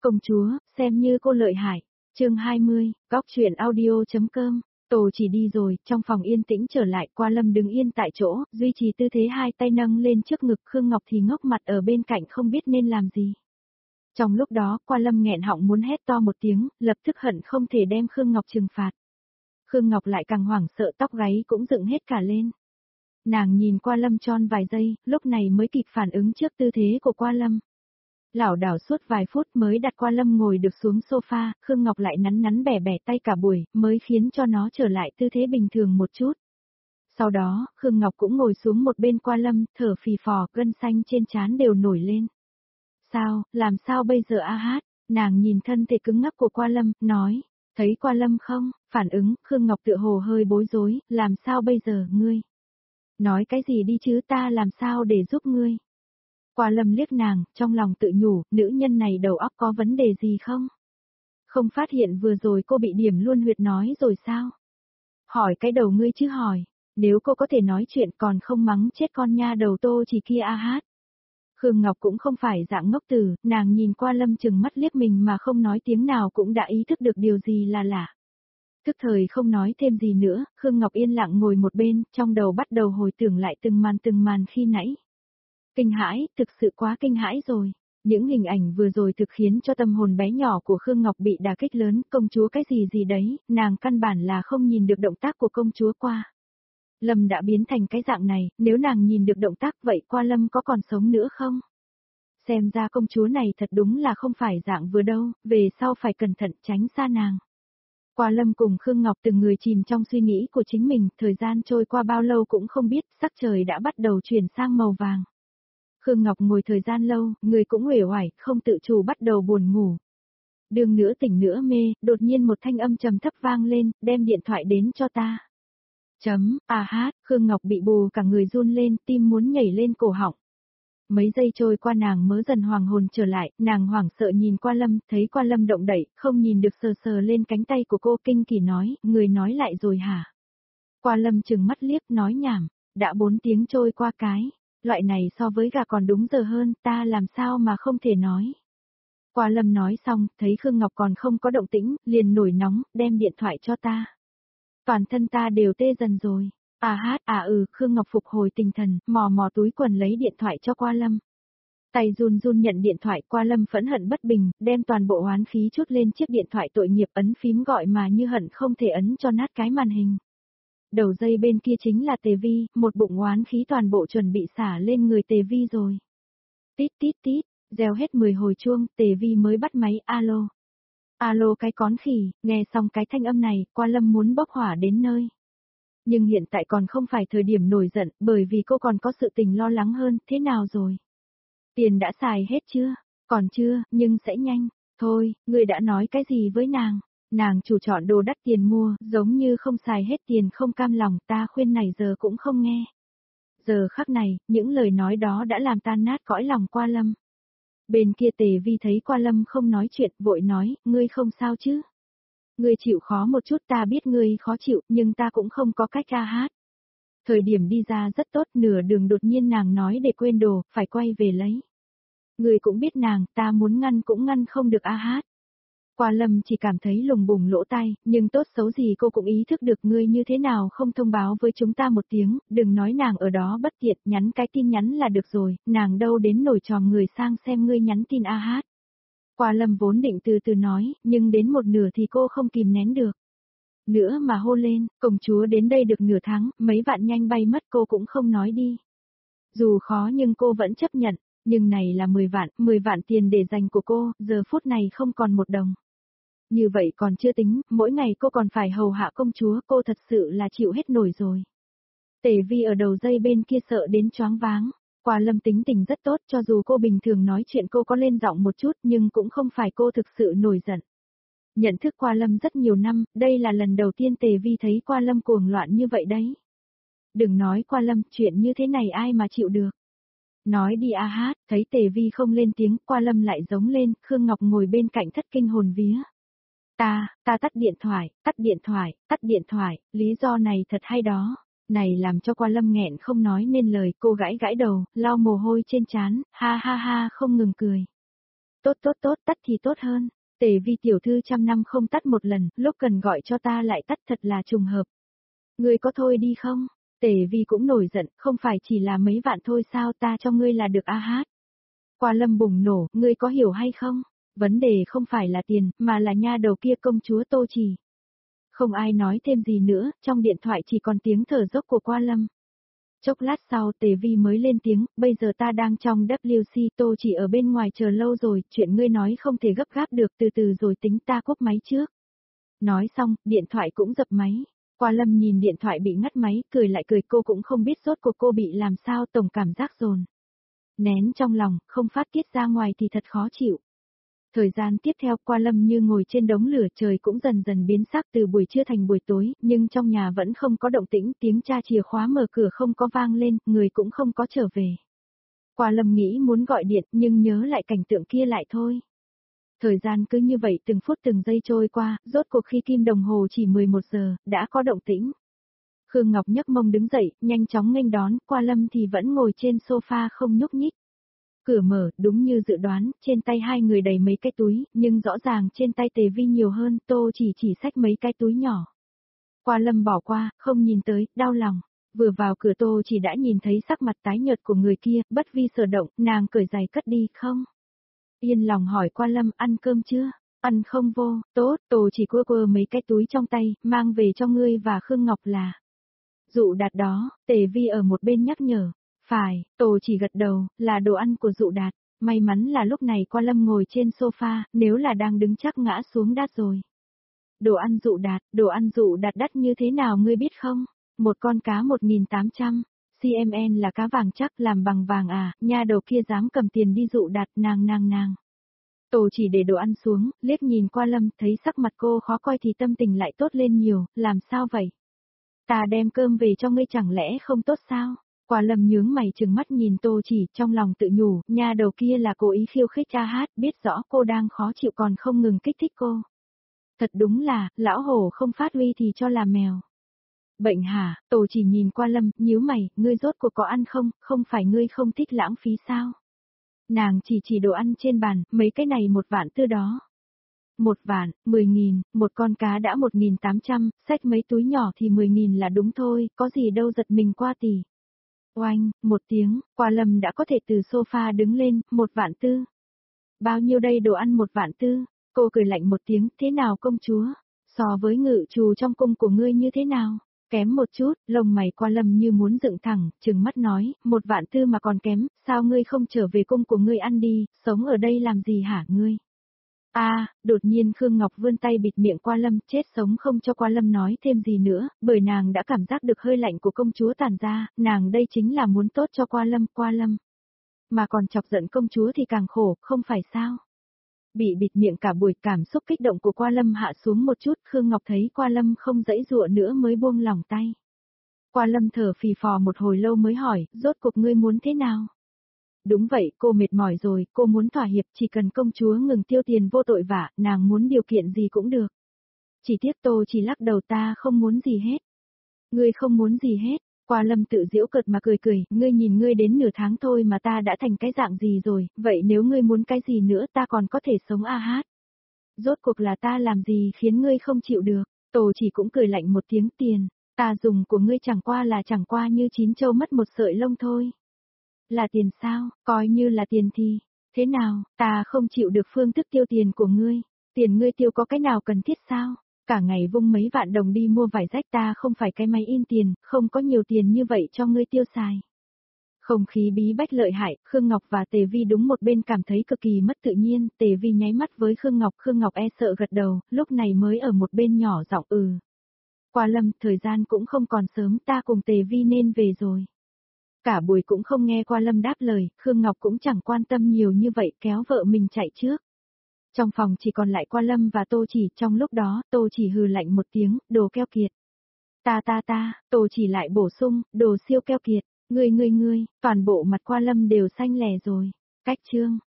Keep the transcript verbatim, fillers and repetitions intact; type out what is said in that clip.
Công chúa, xem như cô lợi hại. Chương hai mươi, góc truyện audio.com. Tổ chỉ đi rồi, trong phòng yên tĩnh trở lại, Qua Lâm đứng yên tại chỗ, duy trì tư thế hai tay nâng lên trước ngực, Khương Ngọc thì ngốc mặt ở bên cạnh không biết nên làm gì. Trong lúc đó, Qua Lâm nghẹn họng muốn hét to một tiếng, lập tức hận không thể đem Khương Ngọc trừng phạt. Khương Ngọc lại càng hoảng sợ, tóc gáy cũng dựng hết cả lên. Nàng nhìn Qua Lâm tròn vài giây, lúc này mới kịp phản ứng trước tư thế của Qua Lâm. Lảo đảo suốt vài phút mới đặt Qua Lâm ngồi được xuống sofa, Khương Ngọc lại nắn nắn bẻ bẻ tay cả buổi, mới khiến cho nó trở lại tư thế bình thường một chút. Sau đó, Khương Ngọc cũng ngồi xuống một bên Qua Lâm, thở phì phò, gân xanh trên trán đều nổi lên. Sao, làm sao bây giờ a hát? Nàng nhìn thân thể cứng ngắc của Qua Lâm, nói, thấy Qua Lâm không? Phản ứng, Khương Ngọc tựa hồ hơi bối rối, làm sao bây giờ, ngươi? Nói cái gì đi chứ, ta làm sao để giúp ngươi? Qua Lâm liếc nàng, trong lòng tự nhủ, nữ nhân này đầu óc có vấn đề gì không? Không phát hiện vừa rồi cô bị điểm luôn huyệt nói rồi sao? Hỏi cái đầu ngươi chứ hỏi, nếu cô có thể nói chuyện còn không mắng chết con nha đầu Tô Chỉ kia a hát. Khương Ngọc cũng không phải dạng ngốc tử, nàng nhìn Qua Lâm chừng mắt liếc mình mà không nói tiếng nào cũng đã ý thức được điều gì là lạ. Tức thời không nói thêm gì nữa, Khương Ngọc yên lặng ngồi một bên, trong đầu bắt đầu hồi tưởng lại từng màn từng màn khi nãy. Kinh hãi, thực sự quá kinh hãi rồi. Những hình ảnh vừa rồi thực khiến cho tâm hồn bé nhỏ của Khương Ngọc bị đả kích lớn, công chúa cái gì gì đấy, nàng căn bản là không nhìn được động tác của công chúa Qua Lâm đã biến thành cái dạng này, nếu nàng nhìn được động tác vậy Qua Lâm có còn sống nữa không? Xem ra công chúa này thật đúng là không phải dạng vừa đâu, về sau phải cẩn thận tránh xa nàng. Qua Lâm cùng Khương Ngọc từng người chìm trong suy nghĩ của chính mình, thời gian trôi qua bao lâu cũng không biết, sắc trời đã bắt đầu chuyển sang màu vàng. Khương Ngọc ngồi thời gian lâu, người cũng uể oải, không tự chủ bắt đầu buồn ngủ. Đường nữa tỉnh nữa mê, đột nhiên một thanh âm trầm thấp vang lên, đem điện thoại đến cho ta. Chấm, à hát, Khương Ngọc bị bù cả người run lên, tim muốn nhảy lên cổ họng. Mấy giây trôi qua nàng mới dần hoàng hồn trở lại, nàng hoảng sợ nhìn Qua Lâm, thấy Qua Lâm động đậy, không nhìn được sờ sờ lên cánh tay của cô, kinh kỳ nói, người nói lại rồi hả? Qua Lâm chừng mắt liếc, nói nhảm, đã bốn tiếng trôi qua cái. Loại này so với gà còn đúng giờ hơn, ta làm sao mà không thể nói. Qua Lâm nói xong, thấy Khương Ngọc còn không có động tĩnh, liền nổi nóng, đem điện thoại cho ta. Toàn thân ta đều tê dần rồi. À hát, à ừ, Khương Ngọc phục hồi tinh thần, mò mò túi quần lấy điện thoại cho Qua Lâm. Tay run run nhận điện thoại, Qua Lâm phẫn hận bất bình, đem toàn bộ oán khí chút lên chiếc điện thoại tội nghiệp, ấn phím gọi mà như hận không thể ấn cho nát cái màn hình. Đầu dây bên kia chính là Tề Vi, một bụng oán khí toàn bộ chuẩn bị xả lên người Tề Vi rồi. Tít tít tít, reo hết mười hồi chuông, Tề Vi mới bắt máy, alo. Alo cái con khỉ, nghe xong cái thanh âm này, Qua Lâm muốn bốc hỏa đến nơi. Nhưng hiện tại còn không phải thời điểm nổi giận, bởi vì cô còn có sự tình lo lắng hơn, thế nào rồi? Tiền đã xài hết chưa? Còn chưa, nhưng sẽ nhanh. Thôi, người đã nói cái gì với nàng? Nàng chủ chọn đồ đắt tiền mua, giống như không xài hết tiền không cam lòng, ta khuyên này giờ cũng không nghe. Giờ khắc này, những lời nói đó đã làm tan nát cõi lòng Qua Lâm. Bên kia Tề Vi thấy Qua Lâm không nói chuyện, vội nói, ngươi không sao chứ? Ngươi chịu khó một chút, ta biết ngươi khó chịu, nhưng ta cũng không có cách a hát. Thời điểm đi ra rất tốt, nửa đường đột nhiên nàng nói để quên đồ, phải quay về lấy. Ngươi cũng biết nàng, ta muốn ngăn cũng ngăn không được a hát. Qua Lâm chỉ cảm thấy lùng bùng lỗ tai, nhưng tốt xấu gì cô cũng ý thức được ngươi như thế nào không thông báo với chúng ta một tiếng, đừng nói nàng ở đó bất tiện, nhắn cái tin nhắn là được rồi, nàng đâu đến nổi tròn người sang xem ngươi nhắn tin a hát. Qua Lâm vốn định từ từ nói, nhưng đến một nửa thì cô không kìm nén được. Nữa mà hô lên, công chúa đến đây được nửa tháng, mấy vạn nhanh bay mất cô cũng không nói đi. Dù khó nhưng cô vẫn chấp nhận, nhưng này là mười vạn, mười vạn tiền để dành của cô, giờ phút này không còn một đồng. Như vậy còn chưa tính, mỗi ngày cô còn phải hầu hạ công chúa, cô thật sự là chịu hết nổi rồi. Tề Vi ở đầu dây bên kia sợ đến choáng váng. Qua Lâm tính tình rất tốt, cho dù cô bình thường nói chuyện cô có lên giọng một chút nhưng cũng không phải cô thực sự nổi giận. Nhận thức Qua Lâm rất nhiều năm, đây là lần đầu tiên Tề Vi thấy Qua Lâm cuồng loạn như vậy đấy. Đừng nói Qua Lâm, chuyện như thế này ai mà chịu được. Nói đi a hát, thấy Tề Vi không lên tiếng, Qua Lâm lại giống lên, Khương Ngọc ngồi bên cạnh thất kinh hồn vía. Ta, ta tắt điện thoại, tắt điện thoại, tắt điện thoại, lý do này thật hay đó. Này làm cho Qua Lâm nghẹn không nói nên lời, cô gãi gãi đầu, lau mồ hôi trên trán, ha ha ha không ngừng cười. tốt tốt tốt, tắt thì tốt hơn. Tề Vi tiểu thư trăm năm không tắt một lần, lúc cần gọi cho ta lại tắt thật là trùng hợp. Ngươi có thôi đi không? Tề Vi cũng nổi giận, không phải chỉ là mấy vạn thôi sao, ta cho ngươi là được a hát. Qua Lâm bùng nổ, ngươi có hiểu hay không? Vấn đề không phải là tiền, mà là nha đầu kia công chúa Tô Chỉ. Không ai nói thêm gì nữa, trong điện thoại chỉ còn tiếng thở dốc của Qua Lâm. Chốc lát sau Tề Vi mới lên tiếng, bây giờ ta đang trong W C, Tô Chỉ ở bên ngoài chờ lâu rồi, chuyện ngươi nói không thể gấp gáp được, từ từ rồi tính, ta cúp máy trước. Nói xong, điện thoại cũng dập máy. Qua Lâm nhìn điện thoại bị ngắt máy, cười lại cười, cô cũng không biết rốt cuộc cô bị làm sao, tổng cảm giác dồn nén trong lòng, không phát tiết ra ngoài thì thật khó chịu. Thời gian tiếp theo Qua Lâm như ngồi trên đống lửa, trời cũng dần dần biến sắc từ buổi trưa thành buổi tối, nhưng trong nhà vẫn không có động tĩnh, tiếng tra chìa khóa mở cửa không có vang lên, người cũng không có trở về. Qua Lâm nghĩ muốn gọi điện nhưng nhớ lại cảnh tượng kia lại thôi. Thời gian cứ như vậy từng phút từng giây trôi qua, rốt cuộc khi kim đồng hồ chỉ mười một giờ, đã có động tĩnh. Khương Ngọc nhấc mông đứng dậy, nhanh chóng nghênh đón, Qua Lâm thì vẫn ngồi trên sofa không nhúc nhích. Cửa mở, đúng như dự đoán, trên tay hai người đầy mấy cái túi, nhưng rõ ràng trên tay Tề Vi nhiều hơn, Tô Chỉ chỉ xách mấy cái túi nhỏ. Qua Lâm bỏ qua, không nhìn tới, đau lòng. Vừa vào cửa Tô Chỉ đã nhìn thấy sắc mặt tái nhợt của người kia, bất vi sở động, nàng cởi giày cất đi, không? Yên lòng hỏi Qua Lâm, ăn cơm chưa? Ăn không vô, tốt, Tô Chỉ quơ quơ mấy cái túi trong tay, mang về cho ngươi và Khương Ngọc là. Dụ Đạt đó, Tề Vi ở một bên nhắc nhở. Phải, Tô Chỉ gật đầu, là đồ ăn của Dụ Đạt. May mắn là lúc này Qua Lâm ngồi trên sofa, nếu là đang đứng chắc ngã xuống đát rồi. Đồ ăn Dụ Đạt, đồ ăn Dụ Đạt đắt như thế nào ngươi biết không? Một con cá một nghìn tám trăm, cm là cá vàng chắc, làm bằng vàng à, nha đầu kia dám cầm tiền đi Dụ Đạt, nàng nàng nàng. Tô Chỉ để đồ ăn xuống, liếc nhìn Qua Lâm, thấy sắc mặt cô khó coi thì tâm tình lại tốt lên nhiều, làm sao vậy? Ta đem cơm về cho ngươi chẳng lẽ không tốt sao? Qua Lâm nhướng mày trừng mắt nhìn Tô Chỉ, trong lòng tự nhủ, nha đầu kia là cố ý khiêu khích A Hát, biết rõ cô đang khó chịu còn không ngừng kích thích cô. Thật đúng là, lão hổ không phát huy thì cho là mèo. Bệnh hả? Tô Chỉ nhìn Qua Lâm, nhíu mày, ngươi rốt cuộc có ăn không, không phải ngươi không thích lãng phí sao? Nàng chỉ chỉ đồ ăn trên bàn, mấy cái này một vạn tư đó. Một vạn, mười nghìn, một con cá đã một nghìn tám trăm, xách mấy túi nhỏ thì mười nghìn là đúng thôi, có gì đâu giật mình qua tỷ. Oanh, một tiếng, Qua Lâm đã có thể từ sofa đứng lên, một vạn tư. Bao nhiêu đây đồ ăn một vạn tư? Cô cười lạnh một tiếng, thế nào công chúa? So với ngự trù trong cung của ngươi như thế nào? Kém một chút, lông mày Qua Lâm như muốn dựng thẳng, trừng mắt nói, một vạn tư mà còn kém, sao ngươi không trở về cung của ngươi ăn đi, sống ở đây làm gì hả ngươi? A, à, đột nhiên Khương Ngọc vươn tay bịt miệng Qua Lâm, chết sống không cho Qua Lâm nói thêm gì nữa, bởi nàng đã cảm giác được hơi lạnh của công chúa tản ra, nàng đây chính là muốn tốt cho Qua Lâm, Qua Lâm. Mà còn chọc giận công chúa thì càng khổ, không phải sao? Bị bịt miệng cả buổi, cảm xúc kích động của Qua Lâm hạ xuống một chút, Khương Ngọc thấy Qua Lâm không dãy dụa nữa mới buông lỏng tay. Qua Lâm thở phì phò một hồi lâu mới hỏi, rốt cuộc ngươi muốn thế nào? Đúng vậy, cô mệt mỏi rồi, cô muốn thỏa hiệp, chỉ cần công chúa ngừng tiêu tiền vô tội vạ, nàng muốn điều kiện gì cũng được. Chỉ tiếc Tô Chỉ lắc đầu, ta không muốn gì hết. Ngươi không muốn gì hết, Qua Lâm tự giễu cợt mà cười cười, ngươi nhìn ngươi đến nửa tháng thôi mà ta đã thành cái dạng gì rồi, vậy nếu ngươi muốn cái gì nữa ta còn có thể sống a hát. Rốt cuộc là ta làm gì khiến ngươi không chịu được, Tô Chỉ cũng cười lạnh một tiếng, tiền, ta dùng của ngươi chẳng qua là chẳng qua như chín châu mất một sợi lông thôi. Là tiền sao, coi như là tiền thì, thế nào, ta không chịu được phương thức tiêu tiền của ngươi, tiền ngươi tiêu có cái nào cần thiết sao, cả ngày vung mấy vạn đồng đi mua vải rách, ta không phải cái máy in tiền, không có nhiều tiền như vậy cho ngươi tiêu xài. Không khí bí bách lợi hại, Khương Ngọc và Tề Vi đúng một bên cảm thấy cực kỳ mất tự nhiên, Tề Vi nháy mắt với Khương Ngọc, Khương Ngọc e sợ gật đầu, lúc này mới ở một bên nhỏ giọng ừ. Qua Lâm, thời gian cũng không còn sớm, ta cùng Tề Vi nên về rồi. Cả buổi cũng không nghe Qua Lâm đáp lời, Khương Ngọc cũng chẳng quan tâm nhiều như vậy, kéo vợ mình chạy trước. Trong phòng chỉ còn lại Qua Lâm và Tô Chỉ, trong lúc đó, Tô Chỉ hừ lạnh một tiếng, đồ keo kiệt. Ta ta ta, Tô Chỉ lại bổ sung, đồ siêu keo kiệt, ngươi ngươi ngươi, toàn bộ mặt Qua Lâm đều xanh lè rồi. Cách chương.